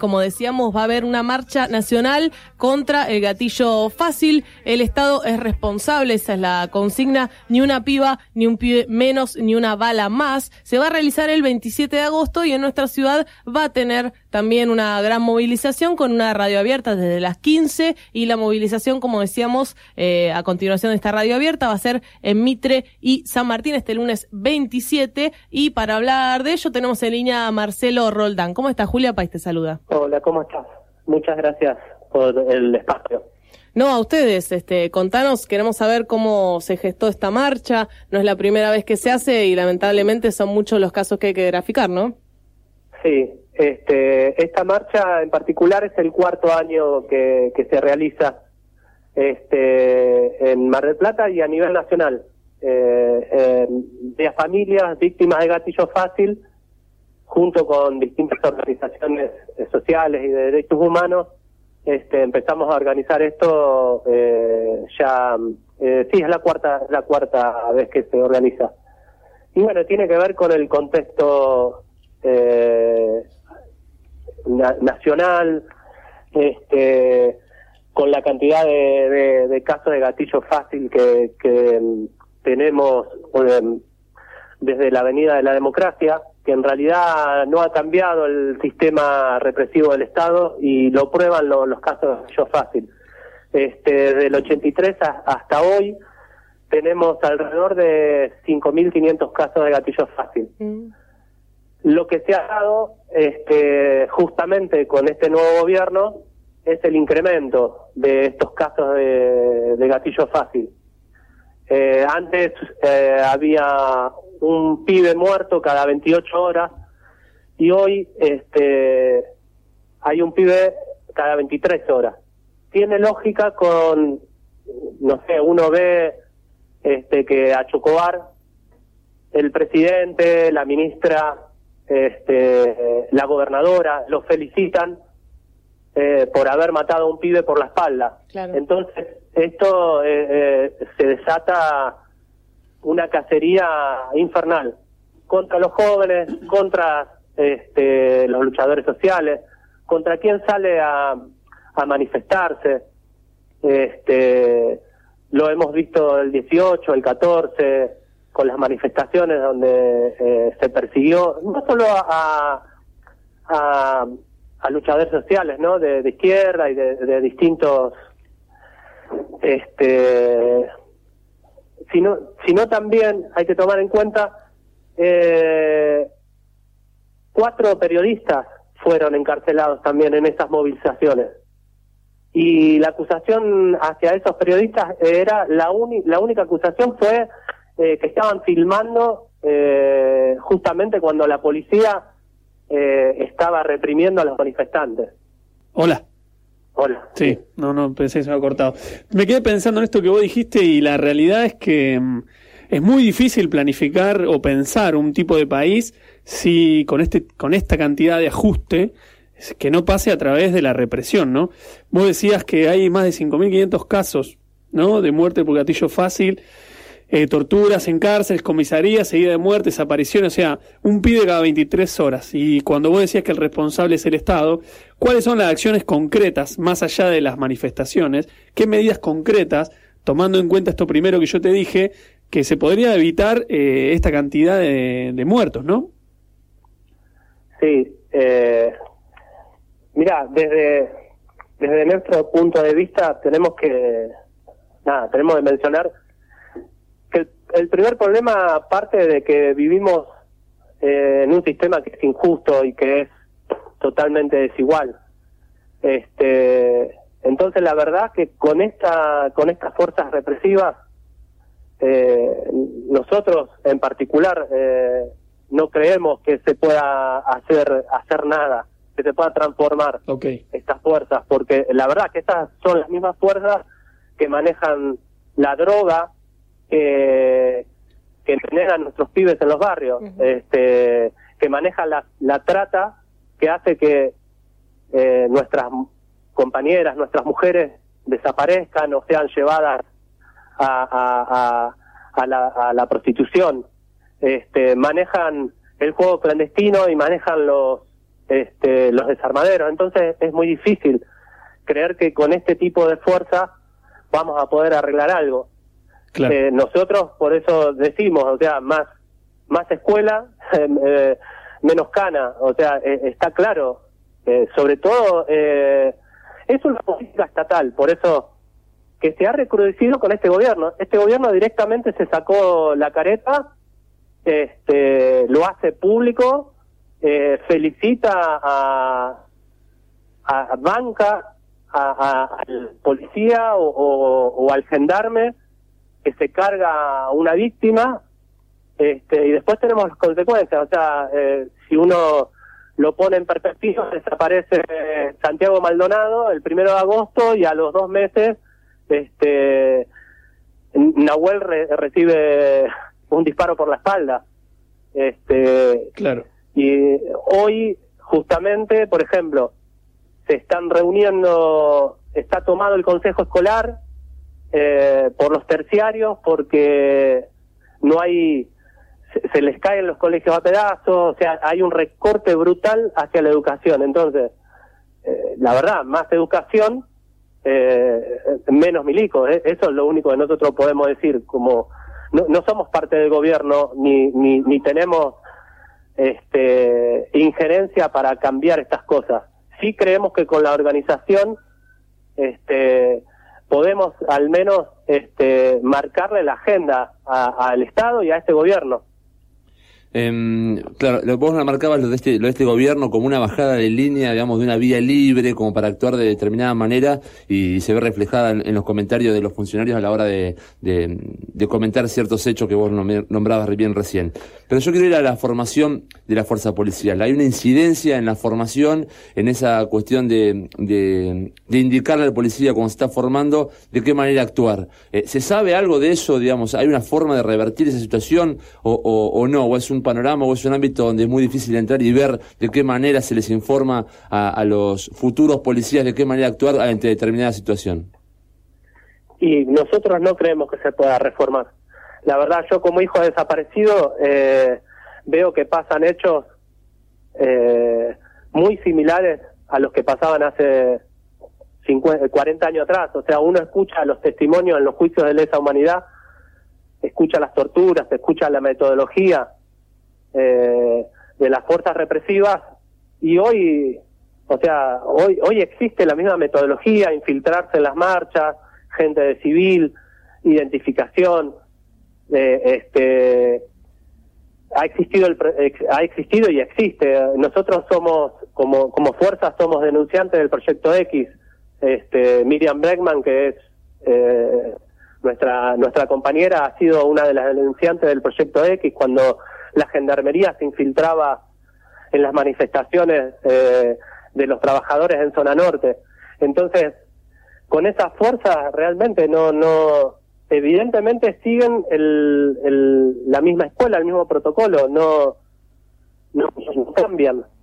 como decíamos, va a haber una marcha nacional contra el gatillo fácil. El Estado es responsable, esa es la consigna, ni una piba, ni un pibe menos, ni una bala más. Se va a realizar el 27 de agosto y en nuestra ciudad va a tener también una gran movilización con una radio abierta desde las 15 y la movilización, como decíamos, a continuación de esta radio abierta va a ser en Mitre y San Martín este lunes 27 y para hablar de ello tenemos en línea a Marcelo Roldán. ¿Cómo estás, Julia País te saluda? Hola, ¿cómo estás? Muchas gracias por el espacio. No, a ustedes, contanos, queremos saber cómo se gestó esta marcha, no es la primera vez que se hace y lamentablemente son muchos los casos que hay que graficar, ¿no? Sí, esta marcha en particular es el cuarto año que se realiza en Mar del Plata y a nivel nacional. De familias víctimas de gatillo fácil, junto con distintas organizaciones sociales y de derechos humanos, empezamos a organizar esto sí, es la cuarta vez que se organiza. Y bueno, tiene que ver con el contexto nacional, con la cantidad de casos de gatillo fácil que tenemos desde la Avenida de la Democracia, que en realidad no ha cambiado el sistema represivo del Estado y lo prueban los casos de gatillo fácil. Desde el 83 hasta hoy tenemos alrededor de 5.500 casos de gatillo fácil. Lo que se ha dado justamente con este nuevo gobierno es el incremento de estos casos de gatillo fácil. Antes había un pibe muerto cada 28 horas y hoy hay un pibe cada 23 horas. Tiene lógica con, no sé, uno ve que a Chocobar el presidente, la ministra, la gobernadora lo felicitan por haber matado a un pibe por la espalda. Claro. Entonces esto se desata una cacería infernal contra los jóvenes, contra los luchadores sociales, contra quien sale a manifestarse. Lo hemos visto el 18, el 14, con las manifestaciones donde se persiguió no solo a luchadores sociales, ¿no? De izquierda y de distintos sino también hay que tomar en cuenta 4 periodistas fueron encarcelados también en esas movilizaciones y la acusación hacia esos periodistas era la única acusación fue que estaban filmando justamente cuando la policía estaba reprimiendo a los manifestantes. Hola. Sí, no, pensé que se me había cortado. Me quedé pensando en esto que vos dijiste y la realidad es que es muy difícil planificar o pensar un tipo de país si con esta cantidad de ajuste que no pase a través de la represión, ¿no? Vos decías que hay más de 5.500 casos, ¿no? De muerte por gatillo fácil, torturas en cárceles, comisarías, seguida de muerte, desapariciones, o sea, un pibe cada 23 horas. Y cuando vos decías que el responsable es el Estado, ¿cuáles son las acciones concretas, más allá de las manifestaciones? ¿Qué medidas concretas, tomando en cuenta esto primero que yo te dije, que se podría evitar esta cantidad de muertos, ¿no? Sí, mirá, desde nuestro punto de vista tenemos de mencionar que el primer problema parte de que vivimos en un sistema que es injusto y que es totalmente desigual. Entonces la verdad que con estas fuerzas represivas nosotros en particular no creemos que se pueda hacer nada, que se pueda transformar estas fuerzas, porque la verdad que estas son las mismas fuerzas que manejan la droga que envenenan a nuestros pibes en los barrios, que manejan la trata, que hace que nuestras compañeras, nuestras mujeres desaparezcan o sean llevadas a la prostitución. Manejan el juego clandestino y manejan los los desarmaderos. Entonces es muy difícil creer que con este tipo de fuerza vamos a poder arreglar algo. Claro. Nosotros por eso decimos, o sea, más escuela, menos cana, o sea, está claro, sobre todo es una política estatal, por eso que se ha recrudecido con este gobierno. Este gobierno directamente se sacó la careta, lo hace público, felicita a banca, al policía o al gendarme que se carga a una víctima, y después tenemos las consecuencias. O sea, si uno lo pone en perspectiva, desaparece Santiago Maldonado el 1 de agosto y a los 2 meses Nahuel recibe un disparo por la espalda. Claro. Y hoy, justamente, por ejemplo, se están reuniendo, está tomado el consejo escolar por los terciarios porque no hay, se les caen los colegios a pedazos, o sea, hay un recorte brutal hacia la educación. Entonces, la verdad, más educación, menos milicos, eso es lo único que nosotros podemos decir. Como no somos parte del gobierno ni tenemos injerencia para cambiar estas cosas. Sí creemos que con la organización podemos al menos marcarle la agenda al Estado y a este gobierno. Claro, vos marcabas lo de este gobierno como una bajada de línea, digamos, de una vía libre, como para actuar de determinada manera, y se ve reflejada en los comentarios de los funcionarios a la hora de comentar ciertos hechos que vos nombrabas bien recién. Pero yo quiero ir a la formación de la fuerza policial. Hay una incidencia en la formación, en esa cuestión de indicarle al policía cuando se está formando de qué manera actuar. ¿Se sabe algo de eso, digamos? ¿Hay una forma de revertir esa situación o no? ¿O es un panorama o es un ámbito donde es muy difícil entrar y ver de qué manera se les informa a los futuros policías de qué manera actuar ante determinada situación? Y nosotros no creemos que se pueda reformar. La verdad, yo como hijo desaparecido veo que pasan hechos muy similares a los que pasaban hace 40 años atrás. O sea, uno escucha los testimonios en los juicios de lesa humanidad, escucha las torturas, escucha la metodología de las fuerzas represivas, y hoy existe la misma metodología: infiltrarse en las marchas, gente de civil, identificación. Ha existido y existe. Nosotros somos como fuerza somos denunciantes del Proyecto X. Miriam Bregman, que es nuestra compañera, ha sido una de las denunciantes del Proyecto X cuando la gendarmería se infiltraba en las manifestaciones de los trabajadores en zona norte. Entonces, con esa fuerza realmente no evidentemente siguen la misma escuela, el mismo protocolo, no cambian.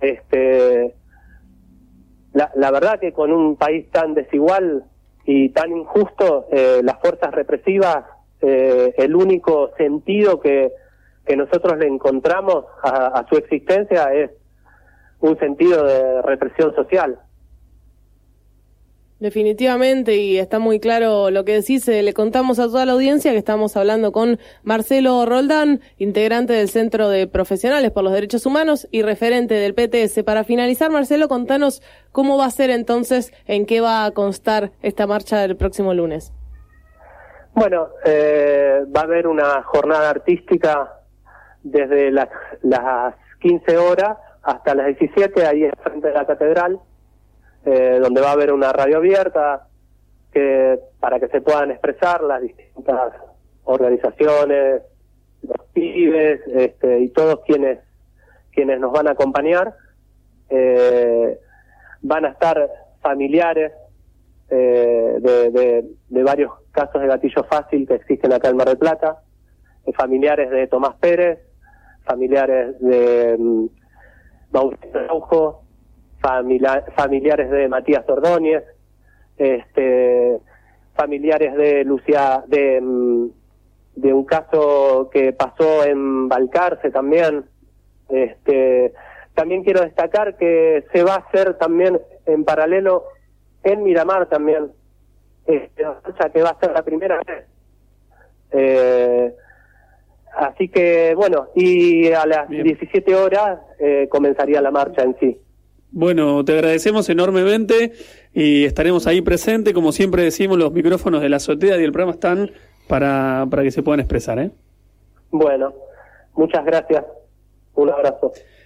La verdad que con un país tan desigual y tan injusto, las fuerzas represivas, el único sentido que nosotros le encontramos a su existencia es un sentido de represión social. Definitivamente, y está muy claro lo que decís. Le contamos a toda la audiencia que estamos hablando con Marcelo Roldán, integrante del Centro de Profesionales por los Derechos Humanos y referente del PTS. Para finalizar, Marcelo, contanos cómo va a ser entonces, en qué va a constar esta marcha del próximo lunes. Bueno, va a haber una jornada artística desde las 15 horas hasta las 17, ahí frente a la catedral, donde va a haber una radio abierta para que se puedan expresar las distintas organizaciones, los pibes, y todos quienes nos van a acompañar. Van a estar familiares de varios casos de gatillo fácil que existen acá en Mar del Plata, familiares de Tomás Pérez, familiares de Mauricio Araujo, familiares de Matías Ordóñez, familiares de Lucía, de un caso que pasó en Balcarce también, también quiero destacar que se va a hacer también en paralelo en Miramar también, marcha que va a ser la primera vez. Así que, bueno, y a las 17 horas comenzaría la marcha en sí. Bueno, te agradecemos enormemente y estaremos ahí presentes. Como siempre decimos, los micrófonos de la azotea y el programa están para que se puedan expresar, ¿eh? Bueno, muchas gracias. Un abrazo.